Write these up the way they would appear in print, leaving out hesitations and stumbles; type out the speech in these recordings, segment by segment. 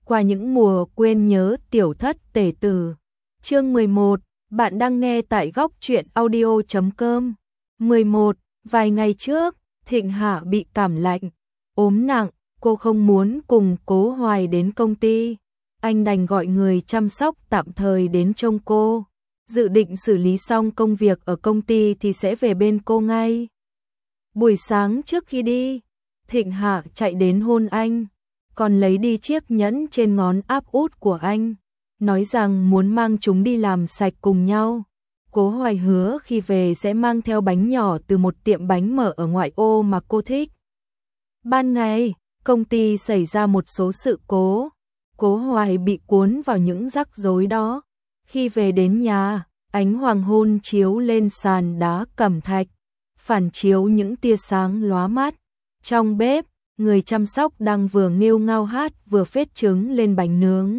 qua những mùa quên nhớ tiểu thất tể tử. Chương 11, bạn đang nghe tại góc truyện audio.com. 11, vài ngày trước, Thịnh Hạ bị cảm lạnh, ốm nặng, cô không muốn cùng Cố Hoài đến công ty. Anh đành gọi người chăm sóc tạm thời đến trông cô. Dự định xử lý xong công việc ở công ty thì sẽ về bên cô ngay. Buổi sáng trước khi đi, Thịnh Hạ chạy đến hôn anh, còn lấy đi chiếc nhẫn trên ngón áp út của anh, nói rằng muốn mang chúng đi làm sạch cùng nhau. Cố Hoài hứa khi về sẽ mang theo bánh nhỏ từ một tiệm bánh mở ở ngoại ô mà cô thích. Ban ngày, công ty xảy ra một số sự cố. Cố Hoài bị cuốn vào những rắc rối đó. Khi về đến nhà, ánh hoàng hôn chiếu lên sàn đá cẩm thạch, phản chiếu những tia sáng lóa mắt. Trong bếp, người chăm sóc đang vừa nghêu ngao hát vừa phết trứng lên bánh nướng.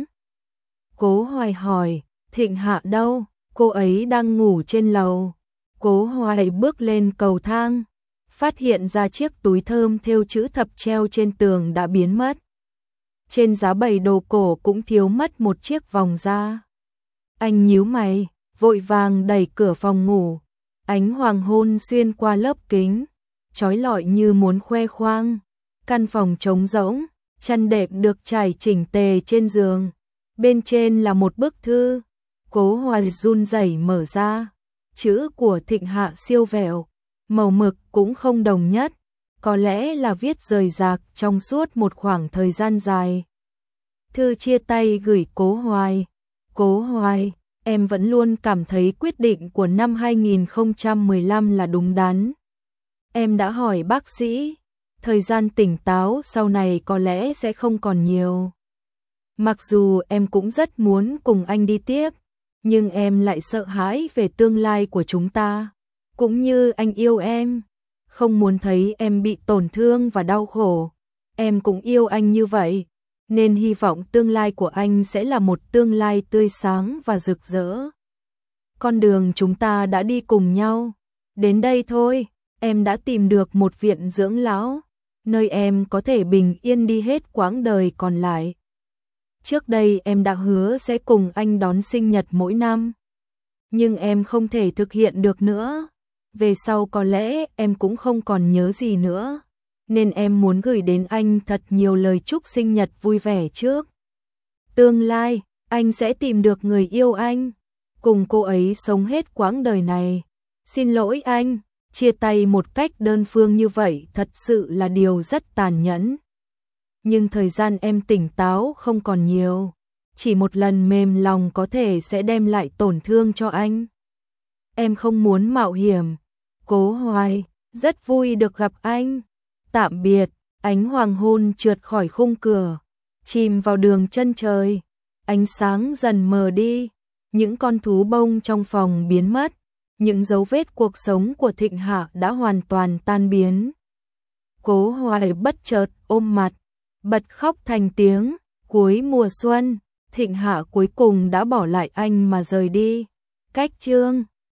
Cố Hoài hỏi, Thịnh Hạ đâu? Cô ấy đang ngủ trên lầu. Cố Hoài bước lên cầu thang, phát hiện ra chiếc túi thơm thêu chữ thập treo trên tường đã biến mất. Trên giá bày đồ cổ cũng thiếu mất một chiếc vòng da. Anh nhíu mày, vội vàng đẩy cửa phòng ngủ. Ánh hoàng hôn xuyên qua lớp kính, chói lọi như muốn khoe khoang. Căn phòng trống rỗng, chăn đệm được trải chỉnh tề trên giường. Bên trên là một bức thư. Cố Hoài run rẩy mở ra. Chữ của Thịnh Hạ siêu vẹo, màu mực cũng không đồng nhất. Có lẽ là viết rời rạc trong suốt một khoảng thời gian dài. Thư chia tay gửi Cố Hoài. Cố Hoài, em vẫn luôn cảm thấy quyết định của năm 2015 là đúng đắn. Em đã hỏi bác sĩ, thời gian tỉnh táo sau này có lẽ sẽ không còn nhiều. Mặc dù em cũng rất muốn cùng anh đi tiếp, nhưng em lại sợ hãi về tương lai của chúng ta. Cũng như anh yêu em, không muốn thấy em bị tổn thương và đau khổ. Em cũng yêu anh như vậy, nên hy vọng tương lai của anh sẽ là một tương lai tươi sáng và rực rỡ. Con đường chúng ta đã đi cùng nhau. Đến đây thôi, em đã tìm được một viện dưỡng lão, nơi em có thể bình yên đi hết quãng đời còn lại. Trước đây em đã hứa sẽ cùng anh đón sinh nhật mỗi năm, nhưng em không thể thực hiện được nữa. Về sau có lẽ em cũng không còn nhớ gì nữa, nên em muốn gửi đến anh thật nhiều lời chúc sinh nhật vui vẻ trước. Tương lai, anh sẽ tìm được người yêu anh, cùng cô ấy sống hết quãng đời này. Xin lỗi anh, chia tay một cách đơn phương như vậy thật sự là điều rất tàn nhẫn. Nhưng thời gian em tỉnh táo không còn nhiều, chỉ một lần mềm lòng có thể sẽ đem lại tổn thương cho anh. Em không muốn mạo hiểm. Cố Hoài, rất vui được gặp anh. Tạm biệt. Ánh hoàng hôn trượt khỏi khung cửa, chìm vào đường chân trời. Ánh sáng dần mờ đi, những con thú bông trong phòng biến mất, những dấu vết cuộc sống của Thịnh Hạ đã hoàn toàn tan biến. Cố Hoài bất chợt ôm mặt, bật khóc thành tiếng. Cuối mùa xuân, Thịnh Hạ cuối cùng đã bỏ lại anh mà rời đi. Cách chương